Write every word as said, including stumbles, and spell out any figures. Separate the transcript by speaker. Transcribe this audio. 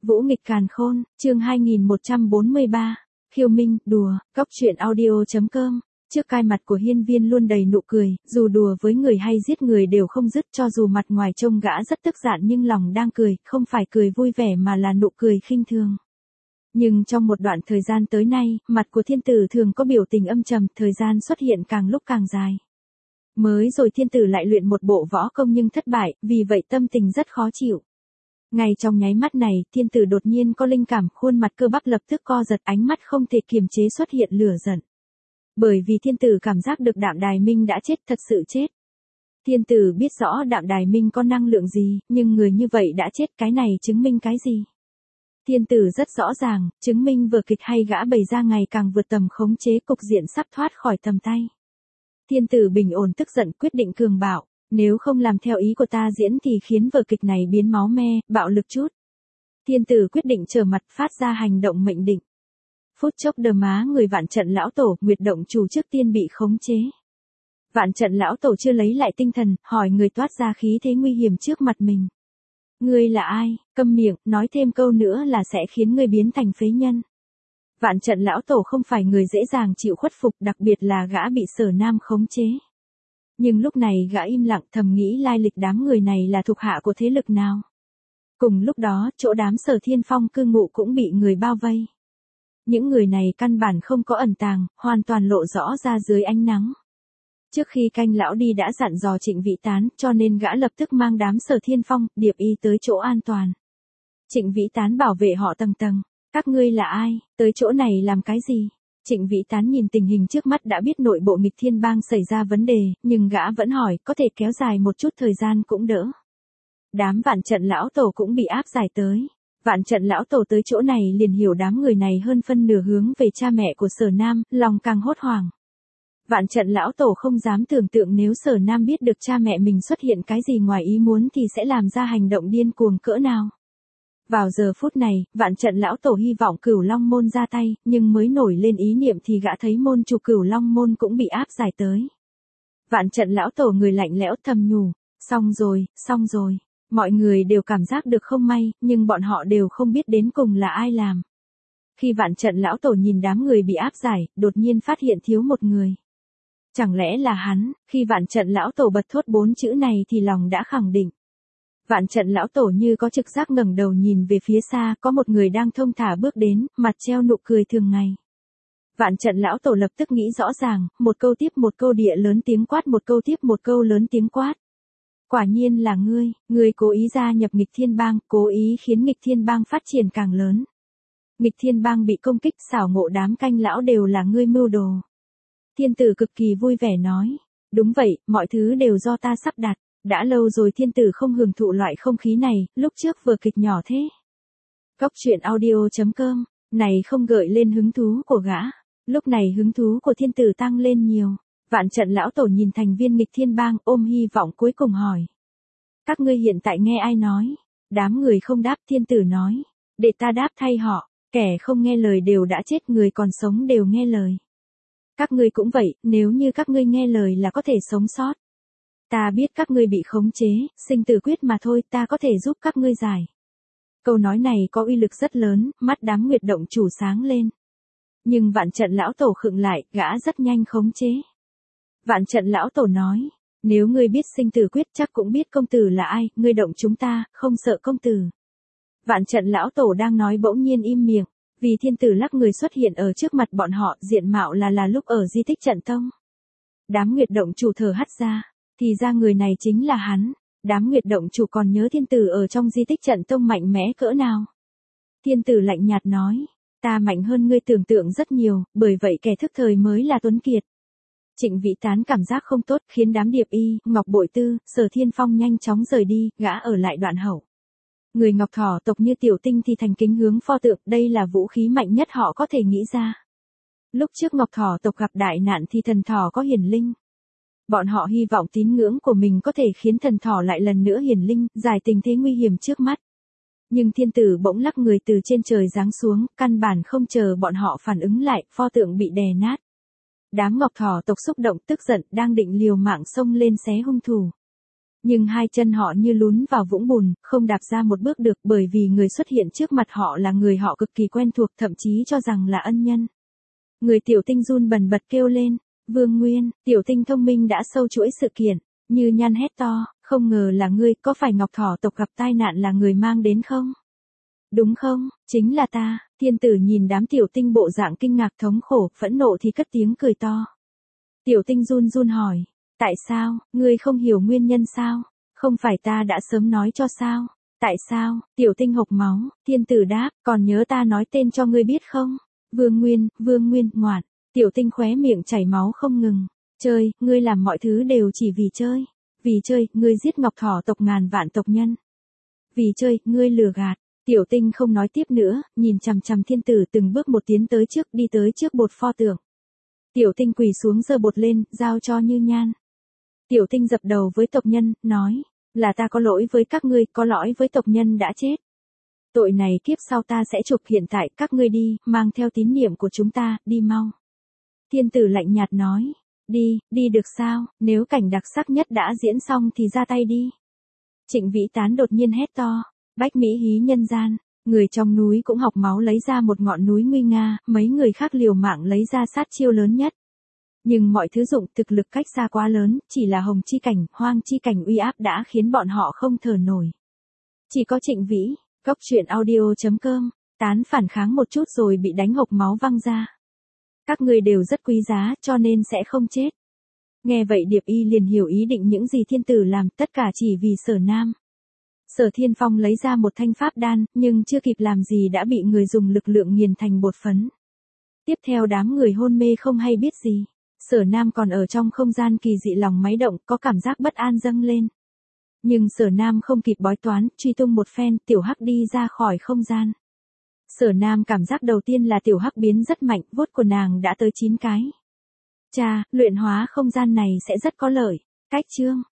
Speaker 1: Vũ nghịch càn khôn, chương hai nghìn một trăm bốn mươi ba. Khiêu Minh, đùa, góc truyện audio chấm com. Trước cai mặt của Hiên Viên luôn đầy nụ cười, dù đùa với người hay giết người đều không dứt, cho dù mặt ngoài trông gã rất tức giận nhưng lòng đang cười, không phải cười vui vẻ mà là nụ cười khinh thường. Nhưng trong một đoạn thời gian tới nay, mặt của thiên tử thường có biểu tình âm trầm, thời gian xuất hiện càng lúc càng dài. Mới rồi thiên tử lại luyện một bộ võ công nhưng thất bại, vì vậy tâm tình rất khó chịu. Ngay trong nháy mắt này, thiên tử đột nhiên có linh cảm, khuôn mặt cơ bắp lập tức co giật, ánh mắt không thể kiềm chế xuất hiện lửa giận. Bởi vì thiên tử cảm giác được Đạm Đài Minh đã chết, thật sự chết. Thiên tử biết rõ Đạm Đài Minh có năng lượng gì, nhưng người như vậy đã chết, cái này chứng minh cái gì? Thiên tử rất rõ ràng, chứng minh vở kịch hay gã bày ra ngày càng vượt tầm khống chế, cục diện sắp thoát khỏi tầm tay. Thiên tử bình ổn tức giận, quyết định cường bạo. Nếu không làm theo ý của ta diễn thì khiến vở kịch này biến máu me, bạo lực chút. Thiên tử quyết định trở mặt, phát ra hành động mệnh định. Phút chốc đờ má người Vạn Trận lão tổ, Nguyệt động chủ trước tiên bị khống chế. Vạn Trận lão tổ chưa lấy lại tinh thần, hỏi người toát ra khí thế nguy hiểm trước mặt mình. Ngươi là ai? Câm miệng, nói thêm câu nữa là sẽ khiến ngươi biến thành phế nhân. Vạn Trận lão tổ không phải người dễ dàng chịu khuất phục, đặc biệt là gã bị Sở Nam khống chế. Nhưng lúc này gã im lặng, thầm nghĩ lai lịch đám người này là thuộc hạ của thế lực nào. Cùng lúc đó, chỗ đám Sở Thiên Phong cư ngụ cũng bị người bao vây. Những người này căn bản không có ẩn tàng, hoàn toàn lộ rõ ra dưới ánh nắng. Trước khi canh lão đi đã dặn dò Trịnh Vĩ Tán, cho nên gã lập tức mang đám Sở Thiên Phong, Điệp Y tới chỗ an toàn. Trịnh Vĩ Tán bảo vệ họ tầng tầng. Các ngươi là ai, tới chỗ này làm cái gì? Trịnh Vĩ Tán nhìn tình hình trước mắt đã biết nội bộ Nghịch Thiên Bang xảy ra vấn đề, nhưng gã vẫn hỏi, có thể kéo dài một chút thời gian cũng đỡ. Đám Vạn Trận lão tổ cũng bị áp giải tới. Vạn Trận lão tổ tới chỗ này liền hiểu đám người này hơn phân nửa hướng về cha mẹ của Sở Nam, lòng càng hốt hoảng. Vạn Trận lão tổ không dám tưởng tượng nếu Sở Nam biết được cha mẹ mình xuất hiện cái gì ngoài ý muốn thì sẽ làm ra hành động điên cuồng cỡ nào. Vào giờ phút này, Vạn Trận lão tổ hy vọng Cửu Long môn ra tay, nhưng mới nổi lên ý niệm thì gã thấy môn chủ Cửu Long môn cũng bị áp giải tới. Vạn Trận lão tổ người lạnh lẽo thầm nhủ, xong rồi, xong rồi. Mọi người đều cảm giác được không may, nhưng bọn họ đều không biết đến cùng là ai làm. Khi Vạn Trận lão tổ nhìn đám người bị áp giải, đột nhiên phát hiện thiếu một người. Chẳng lẽ là hắn? Khi Vạn Trận lão tổ bật thốt bốn chữ này thì lòng đã khẳng định. Vạn Trận lão tổ như có trực giác ngẩng đầu nhìn về phía xa, có một người đang thong thả bước đến, mặt treo nụ cười thường ngày. Vạn Trận lão tổ lập tức nghĩ rõ ràng, một câu tiếp một câu địa lớn tiếng quát, một câu tiếp một câu lớn tiếng quát. Quả nhiên là ngươi, ngươi cố ý gia nhập Nghịch Thiên Bang, cố ý khiến Nghịch Thiên Bang phát triển càng lớn. Nghịch Thiên Bang bị công kích, xảo ngộ đám canh lão đều là ngươi mưu đồ. Thiên tử cực kỳ vui vẻ nói, đúng vậy, mọi thứ đều do ta sắp đặt. Đã lâu rồi thiên tử không hưởng thụ loại không khí này, lúc trước vừa kịch nhỏ thế. Góc truyện audio chấm com, này không gợi lên hứng thú của gã. Lúc này hứng thú của thiên tử tăng lên nhiều. Vạn Trận lão tổ nhìn thành viên Nghịch Thiên Bang, ôm hy vọng cuối cùng hỏi. Các ngươi hiện tại nghe ai nói? Đám người không đáp, thiên tử nói. Để ta đáp thay họ, kẻ không nghe lời đều đã chết, người còn sống đều nghe lời. Các ngươi cũng vậy, nếu như các ngươi nghe lời là có thể sống sót. Ta biết các ngươi bị khống chế, sinh tử quyết mà thôi, ta có thể giúp các ngươi giải. Câu nói này có uy lực rất lớn, mắt đám Nguyệt động chủ sáng lên. Nhưng Vạn Trận lão tổ khựng lại, gã rất nhanh khống chế. Vạn Trận lão tổ nói, nếu ngươi biết sinh tử quyết chắc cũng biết công tử là ai, ngươi động chúng ta, không sợ công tử. Vạn Trận lão tổ đang nói bỗng nhiên im miệng, vì thiên tử lắc người xuất hiện ở trước mặt bọn họ, diện mạo là là lúc ở di tích Trận Tông. Đám Nguyệt động chủ thở hắt ra. Thì ra người này chính là hắn, đám Nguyệt động chủ còn nhớ thiên tử ở trong di tích Trận Tông mạnh mẽ cỡ nào. Thiên tử lạnh nhạt nói, ta mạnh hơn ngươi tưởng tượng rất nhiều, bởi vậy kẻ thức thời mới là tuấn kiệt. Trịnh Vĩ Tán cảm giác không tốt, khiến đám Điệp Y, Ngọc Bội Tư, Sở Thiên Phong nhanh chóng rời đi, gã ở lại Đoạn Hậu. Người Ngọc Thỏ tộc như Tiểu Tinh thì thành kính hướng pho tượng, đây là vũ khí mạnh nhất họ có thể nghĩ ra. Lúc trước Ngọc Thỏ tộc gặp đại nạn thì thần thỏ có hiển linh. Bọn họ hy vọng tín ngưỡng của mình có thể khiến thần thỏ lại lần nữa hiển linh, giải tình thế nguy hiểm trước mắt. Nhưng thiên tử bỗng lắc người từ trên trời giáng xuống, căn bản không chờ bọn họ phản ứng lại, pho tượng bị đè nát. Đám Ngọc Thỏ tộc xúc động tức giận, đang định liều mạng xông lên xé hung thủ. Nhưng hai chân họ như lún vào vũng bùn, không đạp ra một bước được bởi vì người xuất hiện trước mặt họ là người họ cực kỳ quen thuộc thậm chí cho rằng là ân nhân. Người tiểu tinh run bần bật kêu lên, Vương Nguyên, tiểu tinh thông minh đã sâu chuỗi sự kiện, Như Nhan hét to, không ngờ là ngươi, có phải Ngọc Thỏ tộc gặp tai nạn là người mang đến không? Đúng không, chính là ta, thiên tử nhìn đám tiểu tinh bộ dạng kinh ngạc thống khổ, phẫn nộ thì cất tiếng cười to. Tiểu tinh run run hỏi, tại sao, ngươi không hiểu nguyên nhân sao? Không phải ta đã sớm nói cho sao? Tại sao, tiểu tinh hộc máu, thiên tử đáp, còn nhớ ta nói tên cho ngươi biết không? Vương Nguyên, Vương Nguyên, ngoạn, tiểu tinh khóe miệng chảy máu không ngừng. Chơi, ngươi làm mọi thứ đều chỉ vì chơi. Vì chơi, ngươi giết Ngọc Thỏ tộc ngàn vạn tộc nhân. Vì chơi, ngươi lừa gạt. Tiểu tinh không nói tiếp nữa, nhìn chằm chằm thiên tử từng bước một tiến tới trước, đi tới trước bột pho tượng. Tiểu tinh quỳ xuống giơ bột lên, giao cho Như Nhan. Tiểu tinh dập đầu với tộc nhân, nói, là ta có lỗi với các ngươi, có lỗi với tộc nhân đã chết. Tội này kiếp sau ta sẽ chụp, hiện tại các ngươi đi, mang theo tín niệm của chúng ta, đi mau. Thiên tử lạnh nhạt nói, đi, đi được sao, nếu cảnh đặc sắc nhất đã diễn xong thì ra tay đi. Trịnh Vĩ Tán đột nhiên hét to, bách Mỹ hí nhân gian, người trong núi cũng học máu lấy ra một ngọn núi nguy nga, mấy người khác liều mạng lấy ra sát chiêu lớn nhất. Nhưng mọi thứ dụng thực lực cách xa quá lớn, chỉ là hồng chi cảnh, hoang chi cảnh uy áp đã khiến bọn họ không thở nổi. Chỉ có Trịnh Vĩ, góc truyện audio chấm com, Tán phản kháng một chút rồi bị đánh hộc máu văng ra. Các ngươi đều rất quý giá, cho nên sẽ không chết. Nghe vậy Điệp Y liền hiểu ý định những gì thiên tử làm, tất cả chỉ vì Sở Nam. Sở Thiên Phong lấy ra một thanh pháp đan, nhưng chưa kịp làm gì đã bị người dùng lực lượng nghiền thành bột phấn. Tiếp theo đám người hôn mê không hay biết gì. Sở Nam còn ở trong không gian kỳ dị, lòng máy động, có cảm giác bất an dâng lên. Nhưng Sở Nam không kịp bói toán, truy tung một phen, tiểu hắc đi ra khỏi không gian. Sở Nam cảm giác đầu tiên là tiểu hắc biến rất mạnh, vuốt của nàng đã tới chín cái. Chà, luyện hóa không gian này sẽ rất có lợi. Cách chương